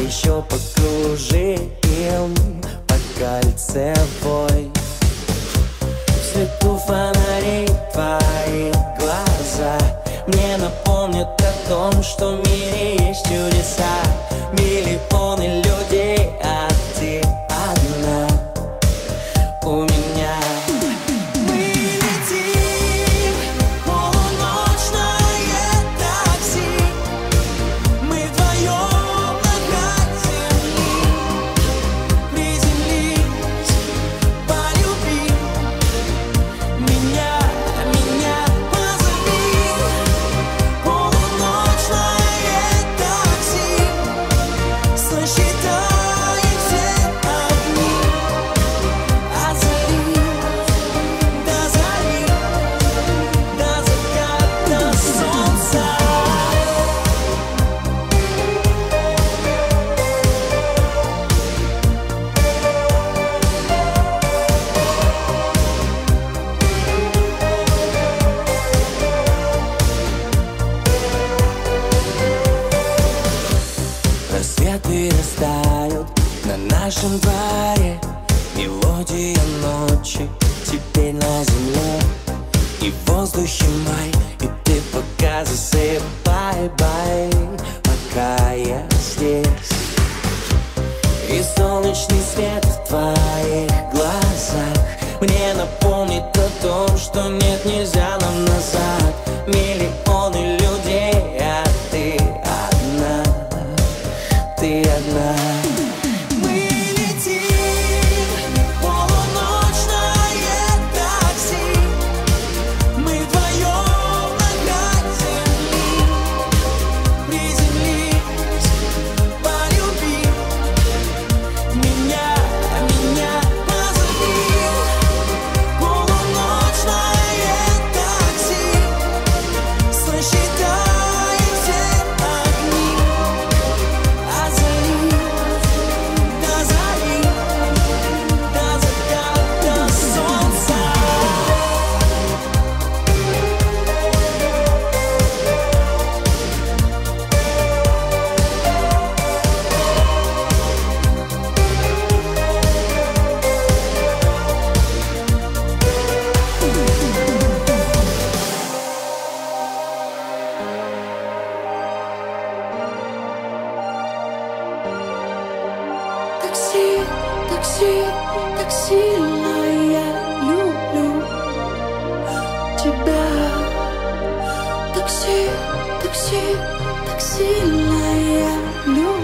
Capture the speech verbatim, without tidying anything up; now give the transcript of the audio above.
еще покружим по кольцевой. В свету фонарей твои глаза мне напомнят о том, что в мире есть чудеса. Миллионы людей, а ты одна у меня. Мы летим в полуночное такси. Мы вдвоем на край земли. Приземлись, полюби меня, меня позови. Полуночное такси. Сосчитай все огни от зари до зари, до заката солнца. Рассветы растают на нашем дворе. Мелодия ночи теперь на земле. И в воздухе май, и ты пока засыпай, бай, пока я здесь. И солнечный свет в твоих глазах мне напомнит о том, что нет, нельзя нам назад. Миллионы людей, а ты одна, ты одна. Мы летим в полуночное такси. Мы вдвоем на край земли. Приземлись, полюби меня, меня позови. Полуночное такси. Сосчитай все огни от зари до зари, до заката солнца. Такси, такси, так сильно я люблю тебя. Такси, такси, так сильно я люблю